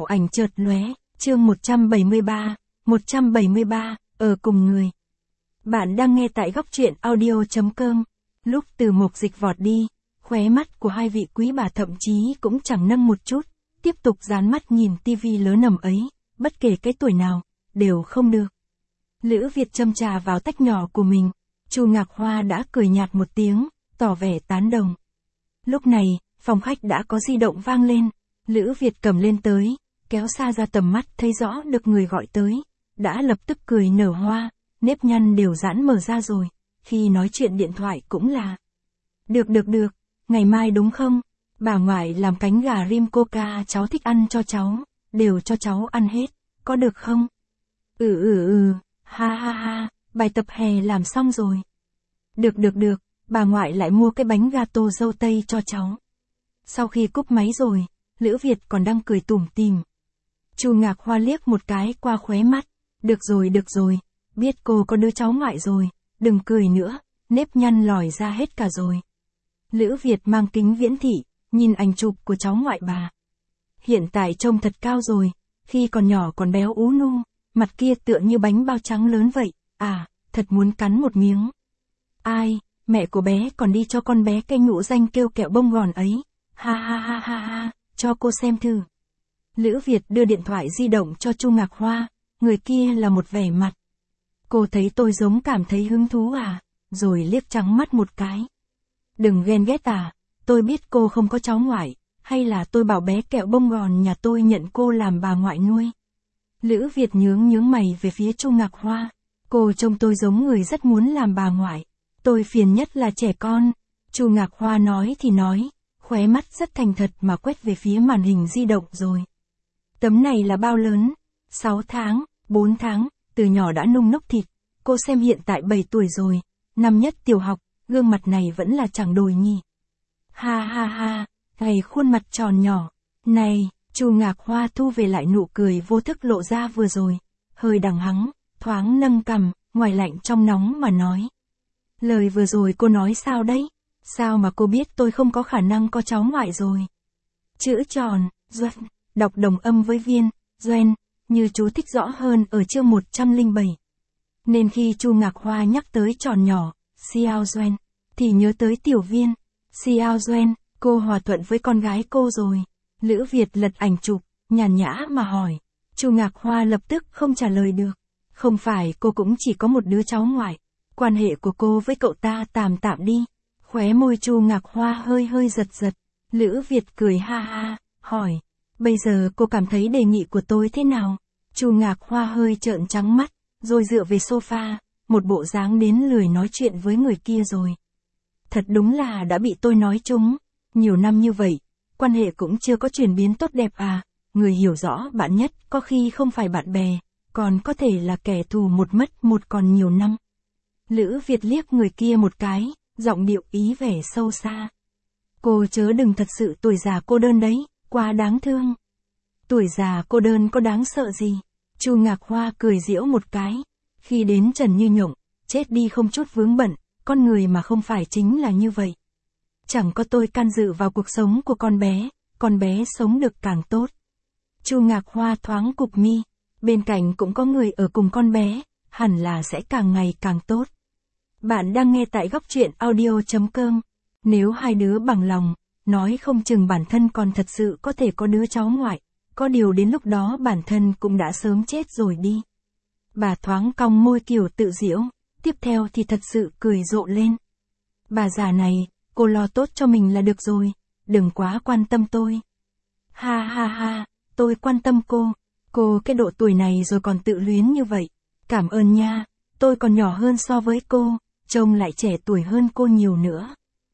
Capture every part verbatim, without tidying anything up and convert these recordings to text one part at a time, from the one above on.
ảnh chợt lóe, chương một trăm bảy mươi ba, một trăm bảy mươi ba, ở cùng người. Bạn đang nghe tại góc truyện audio chấm com. Lúc Từ Mộc Dịch vọt đi, khóe mắt của hai vị quý bà thậm chí cũng chẳng nâng một chút, tiếp tục dán mắt nhìn tivi lớn ầm ấy, bất kể cái tuổi nào, đều không được. Lữ Việt châm trà vào tách nhỏ của mình, Chu Ngạc Hoa đã cười nhạt một tiếng, tỏ vẻ tán đồng. Lúc này, phòng khách đã có di động vang lên, Lữ Việt cầm lên tới, kéo xa ra tầm mắt thấy rõ được người gọi tới, đã lập tức cười nở hoa, nếp nhăn đều giãn mở ra rồi, khi nói chuyện điện thoại cũng là. Được được được, ngày mai đúng không? Bà ngoại làm cánh gà rim coca cháu thích ăn cho cháu, đều cho cháu ăn hết, có được không? Ừ ừ ừ, ha ha ha, bài tập hè làm xong rồi. Được được được, bà ngoại lại mua cái bánh gato dâu tây cho cháu. Sau khi cúp máy rồi, Lữ Việt còn đang cười tủm tỉm. Chu Ngạc Hoa liếc một cái qua khóe mắt, được rồi được rồi, biết cô có đứa cháu ngoại rồi, đừng cười nữa, nếp nhăn lòi ra hết cả rồi. Lữ Việt mang kính viễn thị, nhìn ảnh chụp của cháu ngoại bà. Hiện tại trông thật cao rồi, khi còn nhỏ còn béo ú nu, mặt kia tựa như bánh bao trắng lớn vậy, à, thật muốn cắn một miếng. Ai, mẹ của bé còn đi cho con bé cây ngũ danh kêu kẹo bông gòn ấy, ha ha ha ha ha, cho cô xem thử. Lữ Việt đưa điện thoại di động cho Chu Ngạc Hoa, người kia là một vẻ mặt. Cô thấy tôi giống cảm thấy hứng thú à, rồi liếc trắng mắt một cái. Đừng ghen ghét à, tôi biết cô không có cháu ngoại, hay là tôi bảo bé kẹo bông gòn nhà tôi nhận cô làm bà ngoại nuôi. Lữ Việt nhướng nhướng mày về phía Chu Ngạc Hoa, cô trông tôi giống người rất muốn làm bà ngoại, tôi phiền nhất là trẻ con. Chu Ngạc Hoa nói thì nói, khóe mắt rất thành thật mà quét về phía màn hình di động rồi. Tấm này là bao lớn? sáu tháng, bốn tháng, từ nhỏ đã nung nốc thịt, cô xem hiện tại bảy tuổi rồi, năm nhất tiểu học, gương mặt này vẫn là chẳng đổi nhỉ. Ha ha ha, gầy khuôn mặt tròn nhỏ, này, Chu Ngạc Hoa thu về lại nụ cười vô thức lộ ra vừa rồi, hơi đằng hắng, thoáng nâng cằm, ngoài lạnh trong nóng mà nói. Lời vừa rồi cô nói sao đấy? Sao mà cô biết tôi không có khả năng có cháu ngoại rồi? Chữ tròn, Doan, đọc đồng âm với viên, Doan, như chú thích rõ hơn ở chương một trăm lẻ bảy. Nên khi Chu Ngạc Hoa nhắc tới tròn nhỏ, Xiao Doan, thì nhớ tới tiểu viên, Xiao Doan, cô hòa thuận với con gái cô rồi. Lữ Việt lật ảnh chụp, nhàn nhã mà hỏi. Chu Ngạc Hoa lập tức không trả lời được. Không phải cô cũng chỉ có một đứa cháu ngoại. Quan hệ của cô với cậu ta tạm tạm đi. Khóe môi Chu Ngạc Hoa hơi hơi giật giật. Lữ Việt cười ha ha, hỏi. Bây giờ cô cảm thấy đề nghị của tôi thế nào? Chu Ngạc Hoa hơi trợn trắng mắt, rồi dựa về sofa, một bộ dáng đến lười nói chuyện với người kia rồi. Thật đúng là đã bị tôi nói trúng. Nhiều năm như vậy, quan hệ cũng chưa có chuyển biến tốt đẹp à, người hiểu rõ bạn nhất có khi không phải bạn bè, còn có thể là kẻ thù một mất một còn nhiều năm. Lữ Việt liếc người kia một cái, giọng điệu ý vẻ sâu xa. Cô chớ đừng thật sự tuổi già cô đơn đấy, quá đáng thương. Tuổi già cô đơn có đáng sợ gì? Chu Ngạc Hoa cười giễu một cái, khi đến Trần Như Nhộng, chết đi không chút vướng bận, con người mà không phải chính là như vậy. Chẳng có tôi can dự vào cuộc sống của con bé, con bé sống được càng tốt. Chu Ngạc Hoa thoáng cụp mi, bên cạnh cũng có người ở cùng con bé, hẳn là sẽ càng ngày càng tốt. Bạn đang nghe tại góc truyện audio chấm com. Nếu hai đứa bằng lòng, nói không chừng bản thân còn thật sự có thể có đứa cháu ngoại, có điều đến lúc đó bản thân cũng đã sớm chết rồi đi. Bà thoáng cong môi kiểu tự giễu, tiếp theo thì thật sự cười rộ lên. Bà già này, cô lo tốt cho mình là được rồi, đừng quá quan tâm tôi. Ha ha ha, tôi quan tâm cô, cô cái độ tuổi này rồi còn tự luyến như vậy, cảm ơn nha, tôi còn nhỏ hơn so với cô, trông lại trẻ tuổi hơn cô nhiều nữa.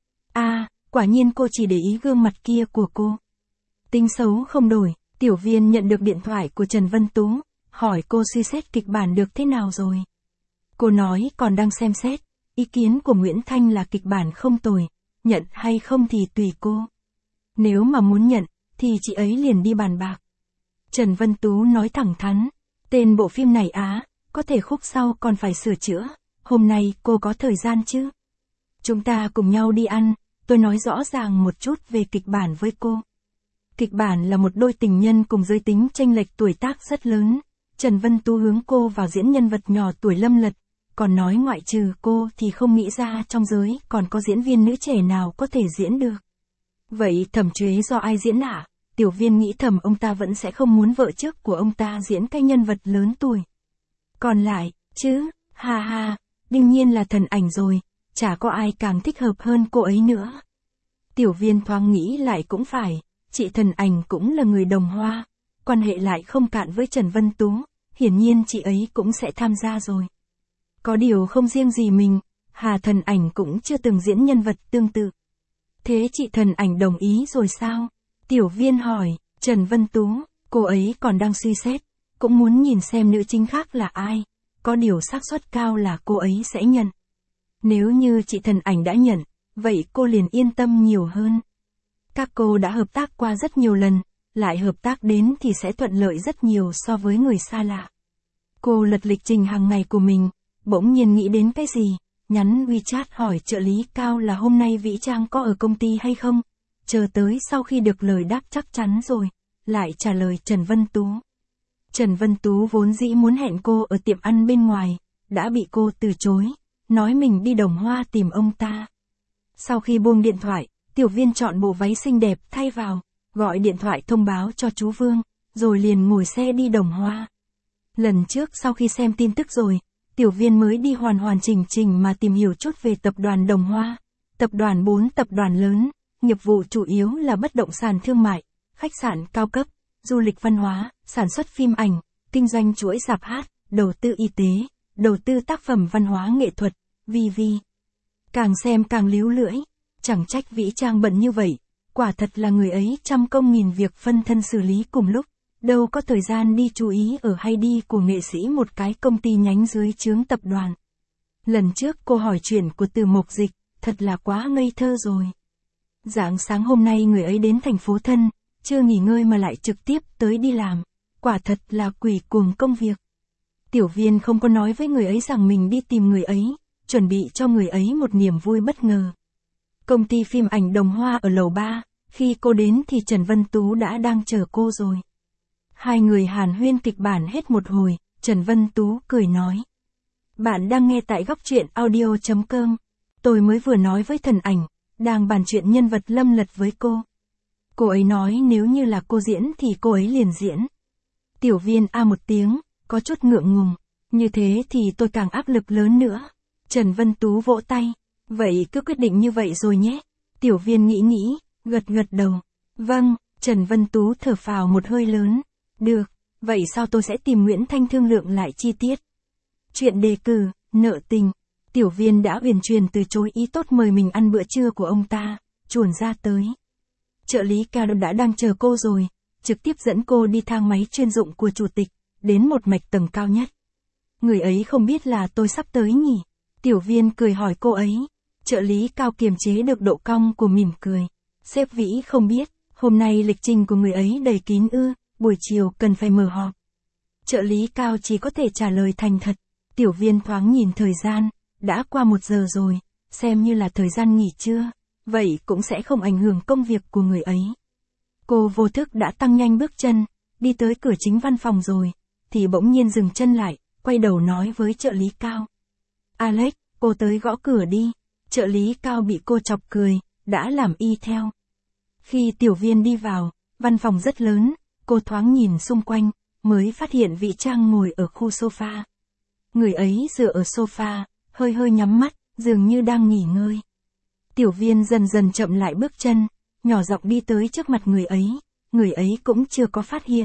À, quả nhiên cô chỉ để ý gương mặt kia của cô. Tính xấu không đổi, tiểu viên nhận được điện thoại của Trần Vân Tú, hỏi cô suy xét kịch bản được thế nào rồi. Cô nói còn đang xem xét, ý kiến của Nguyễn Thanh là kịch bản không tồi, nhận hay không thì tùy cô. Nếu mà muốn nhận, thì chị ấy liền đi bàn bạc. Trần Vân Tú nói thẳng thắn, tên bộ phim này á, có thể khúc sau còn phải sửa chữa, hôm nay cô có thời gian chứ? Chúng ta cùng nhau đi ăn, tôi nói rõ ràng một chút về kịch bản với cô. Kịch bản là một đôi tình nhân cùng giới tính chênh lệch tuổi tác rất lớn. Trần Vân Tú hướng cô vào diễn nhân vật nhỏ tuổi Lâm Lật, còn nói ngoại trừ cô thì không nghĩ ra trong giới còn có diễn viên nữ trẻ nào có thể diễn được. Vậy Thẩm Chuế do ai diễn ạ? Tiểu Viên nghĩ thầm ông ta vẫn sẽ không muốn vợ trước của ông ta diễn cái nhân vật lớn tuổi. Còn lại, chứ, ha ha, đương nhiên là Thần Ảnh rồi, chả có ai càng thích hợp hơn cô ấy nữa. Tiểu Viên thoáng nghĩ lại cũng phải, chị Thần Ảnh cũng là người Đồng Hoa, quan hệ lại không cạn với Trần Vân Tú, hiển nhiên chị ấy cũng sẽ tham gia rồi. Có điều không riêng gì mình, Hà Thần Ảnh cũng chưa từng diễn nhân vật tương tự. Thế chị Thần Ảnh đồng ý rồi sao? Tiểu Viên hỏi. Trần Vân Tú, cô ấy còn đang suy xét, cũng muốn nhìn xem nữ chính khác là ai, có điều xác suất cao là cô ấy sẽ nhận. Nếu như chị Thần Ảnh đã nhận, vậy cô liền yên tâm nhiều hơn. Các cô đã hợp tác qua rất nhiều lần, lại hợp tác đến thì sẽ thuận lợi rất nhiều so với người xa lạ. Cô lật lịch trình hàng ngày của mình, bỗng nhiên nghĩ đến cái gì, nhắn WeChat hỏi trợ lý Cao là hôm nay Vĩ Trang có ở công ty hay không, chờ tới sau khi được lời đáp chắc chắn rồi, lại trả lời Trần Vân Tú. Trần Vân Tú vốn dĩ muốn hẹn cô ở tiệm ăn bên ngoài, đã bị cô từ chối, nói mình đi Đồng Hoa tìm ông ta. Sau khi buông điện thoại, Tiểu Viên chọn bộ váy xinh đẹp thay vào, gọi điện thoại thông báo cho chú Vương, rồi liền ngồi xe đi Đồng Hoa. Lần trước sau khi xem tin tức rồi, Tiểu Viên mới đi hoàn hoàn chỉnh chỉnh mà tìm hiểu chút về tập đoàn Đồng Hoa. Tập đoàn bốn tập đoàn lớn, nghiệp vụ chủ yếu là bất động sản thương mại, khách sạn cao cấp, du lịch văn hóa, sản xuất phim ảnh, kinh doanh chuỗi rạp hát, đầu tư y tế, đầu tư tác phẩm văn hóa nghệ thuật, vân vân. Càng xem càng líu lưỡi, chẳng trách Vĩ Trang bận như vậy, quả thật là người ấy trăm công nghìn việc phân thân xử lý cùng lúc, đâu có thời gian đi chú ý ở hay đi của nghệ sĩ một cái công ty nhánh dưới trướng tập đoàn. Lần trước cô hỏi chuyện của Từ Mộc Dịch, thật là quá ngây thơ rồi. Rạng sáng hôm nay người ấy đến thành phố Thân, chưa nghỉ ngơi mà lại trực tiếp tới đi làm, quả thật là quỷ cuồng công việc. Tiểu Viên không có nói với người ấy rằng mình đi tìm người ấy, chuẩn bị cho người ấy một niềm vui bất ngờ. Công ty phim ảnh Đồng Hoa ở lầu ba, khi cô đến thì Trần Vân Tú đã đang chờ cô rồi. Hai người hàn huyên kịch bản hết một hồi, Trần Vân Tú cười nói. Bạn đang nghe tại góc truyện audio chấm com. Tôi mới vừa nói với Thần Ảnh, đang bàn chuyện nhân vật Lâm Lật với cô. Cô ấy nói nếu như là cô diễn thì cô ấy liền diễn. Tiểu Viên a một tiếng, có chút ngượng ngùng. Như thế thì tôi càng áp lực lớn nữa. Trần Vân Tú vỗ tay. Vậy cứ quyết định như vậy rồi nhé. Tiểu Viên nghĩ nghĩ, gật gật đầu. Vâng, Trần Vân Tú thở phào một hơi lớn. Được, vậy sao tôi sẽ tìm Nguyễn Thanh thương lượng lại chi tiết. Chuyện đề cử, nợ tình. Tiểu Viên đã uyển chuyển từ chối ý tốt mời mình ăn bữa trưa của ông ta, chuồn ra tới. Trợ lý Cao đã đang chờ cô rồi, trực tiếp dẫn cô đi thang máy chuyên dụng của chủ tịch, đến một mạch tầng cao nhất. Người ấy không biết là tôi sắp tới nhỉ? Tiểu Viên cười hỏi cô ấy. Trợ lý Cao kiềm chế được độ cong của mỉm cười. Sếp Vĩ không biết, hôm nay lịch trình của người ấy đầy kín ư, buổi chiều cần phải mở họp. Trợ lý Cao chỉ có thể trả lời thành thật. Tiểu Viên thoáng nhìn thời gian, đã qua một giờ rồi, xem như là thời gian nghỉ trưa, vậy cũng sẽ không ảnh hưởng công việc của người ấy. Cô vô thức đã tăng nhanh bước chân, đi tới cửa chính văn phòng rồi, thì bỗng nhiên dừng chân lại, quay đầu nói với trợ lý Cao. Alex, cô tới gõ cửa đi. Trợ lý Cao bị cô chọc cười, đã làm y theo. Khi Tiểu Viên đi vào, văn phòng rất lớn, cô thoáng nhìn xung quanh, mới phát hiện Vĩ Trang ngồi ở khu sofa. Người ấy dựa ở sofa, hơi hơi nhắm mắt, dường như đang nghỉ ngơi. Tiểu Viên dần dần chậm lại bước chân, nhỏ giọng đi tới trước mặt người ấy, người ấy cũng chưa có phát hiện.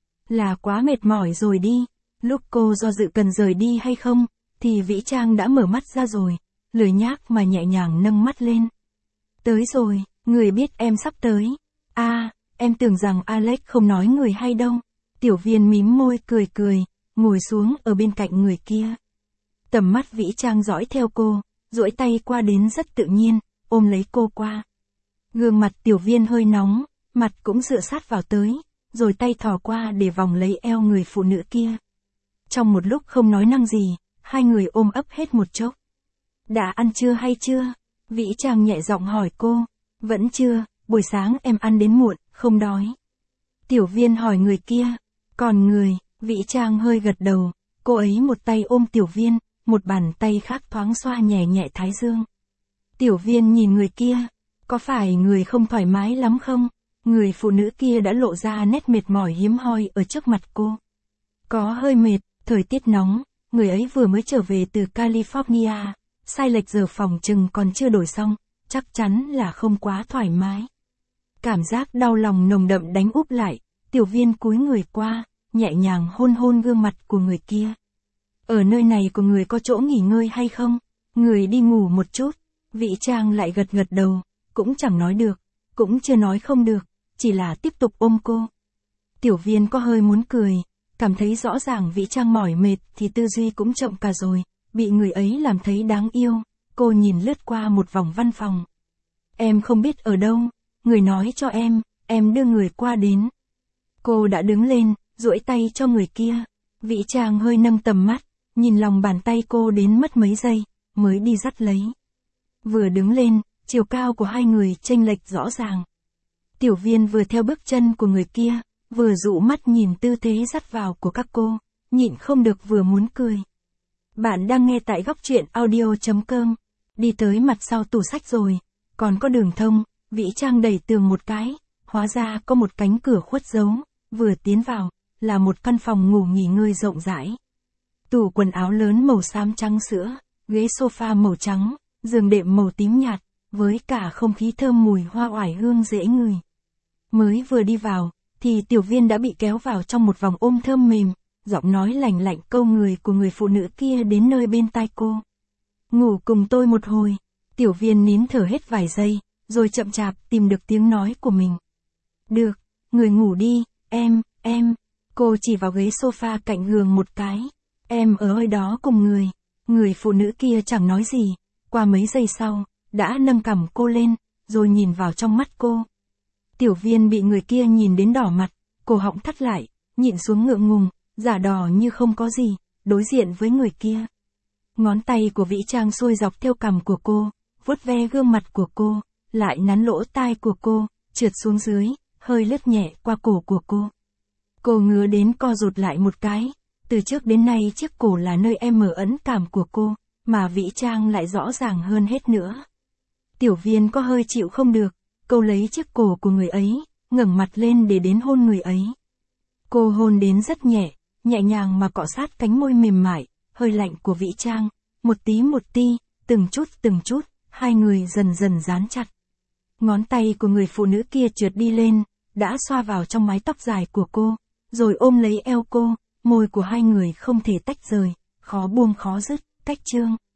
Là quá mệt mỏi rồi đi, lúc cô do dự cần rời đi hay không, thì Vĩ Trang đã mở mắt ra rồi, lười nhác mà nhẹ nhàng nâng mắt lên. Tới rồi, người biết em sắp tới. À, em tưởng rằng Alex không nói người hay đâu. Tiểu Viên mím môi cười cười, ngồi xuống ở bên cạnh người kia. Tầm mắt Vĩ Trang dõi theo cô, duỗi tay qua đến rất tự nhiên, ôm lấy cô qua. Gương mặt Tiểu Viên hơi nóng, mặt cũng dựa sát vào tới, rồi tay thò qua để vòng lấy eo người phụ nữ kia. Trong một lúc không nói năng gì, hai người ôm ấp hết một chốc. Đã ăn trưa hay chưa? Vĩ Trang nhẹ giọng hỏi cô. Vẫn chưa, buổi sáng em ăn đến muộn, không đói. Tiểu Viên hỏi người kia, còn người, Vĩ Trang hơi gật đầu, cô ấy một tay ôm Tiểu Viên, một bàn tay khác thoáng xoa nhẹ nhẹ thái dương. Tiểu Viên nhìn người kia, có phải người không thoải mái lắm không? Người phụ nữ kia đã lộ ra nét mệt mỏi hiếm hoi ở trước mặt cô. Có hơi mệt, thời tiết nóng, người ấy vừa mới trở về từ California, sai lệch giờ phòng chừng còn chưa đổi xong, chắc chắn là không quá thoải mái. Cảm giác đau lòng nồng đậm đánh úp lại, Tiểu Viên cúi người qua, nhẹ nhàng hôn hôn gương mặt của người kia. Ở nơi này của người có chỗ nghỉ ngơi hay không? Người đi ngủ một chút. Vĩ Trang lại gật gật đầu, cũng chẳng nói được, cũng chưa nói không được, chỉ là tiếp tục ôm cô. Tiểu Viên có hơi muốn cười, cảm thấy rõ ràng Vĩ Trang mỏi mệt thì tư duy cũng chậm cả rồi, bị người ấy làm thấy đáng yêu, cô nhìn lướt qua một vòng văn phòng. Em không biết ở đâu, người nói cho em, em đưa người qua đến. Cô đã đứng lên, duỗi tay cho người kia, Vĩ Trang hơi nâng tầm mắt, nhìn lòng bàn tay cô đến mất mấy giây, mới đi dắt lấy. Vừa đứng lên, chiều cao của hai người chênh lệch rõ ràng. Tiểu Viên vừa theo bước chân của người kia, vừa dụ mắt nhìn tư thế dắt vào của các cô, nhịn không được vừa muốn cười. Bạn đang nghe tại góc truyện audio chấm com, đi tới mặt sau tủ sách rồi, còn có đường thông, Vĩ Trang đẩy tường một cái, hóa ra có một cánh cửa khuất giấu, vừa tiến vào, là một căn phòng ngủ nghỉ ngơi rộng rãi. Tủ quần áo lớn màu xám trắng sữa, ghế sofa màu trắng, giường đệm màu tím nhạt, với cả không khí thơm mùi hoa oải hương dễ ngửi. Mới vừa đi vào, thì Tiểu Viên đã bị kéo vào trong một vòng ôm thơm mềm, giọng nói lành lạnh câu người của người phụ nữ kia đến nơi bên tai cô. Ngủ cùng tôi một hồi. Tiểu Viên nín thở hết vài giây, rồi chậm chạp tìm được tiếng nói của mình. Được, người ngủ đi, em, em. Cô chỉ vào ghế sofa cạnh giường một cái. Em ở nơi đó cùng người. Người phụ nữ kia chẳng nói gì. Qua mấy giây sau, đã nâng cằm cô lên, rồi nhìn vào trong mắt cô. Tiểu Viên bị người kia nhìn đến đỏ mặt, cổ họng thắt lại, nhịn xuống ngượng ngùng, giả đò như không có gì, đối diện với người kia. Ngón tay của Vĩ Trang xuôi dọc theo cằm của cô, vuốt ve gương mặt của cô, lại nắn lỗ tai của cô, trượt xuống dưới, hơi lướt nhẹ qua cổ của cô. Cô ngứa đến co rụt lại một cái, từ trước đến nay chiếc cổ là nơi em mở ẩn cảm của cô, mà Vĩ Trang lại rõ ràng hơn hết nữa. Tiểu Viên có hơi chịu không được, câu lấy chiếc cổ của người ấy, ngẩng mặt lên để đến hôn người ấy. Cô hôn đến rất nhẹ, nhẹ nhàng mà cọ sát cánh môi mềm mại, hơi lạnh của Vĩ Trang, một tí một tí, từng chút từng chút, hai người dần dần dán chặt. Ngón tay của người phụ nữ kia trượt đi lên, đã xoa vào trong mái tóc dài của cô, rồi ôm lấy eo cô, môi của hai người không thể tách rời, khó buông khó dứt, cách chương.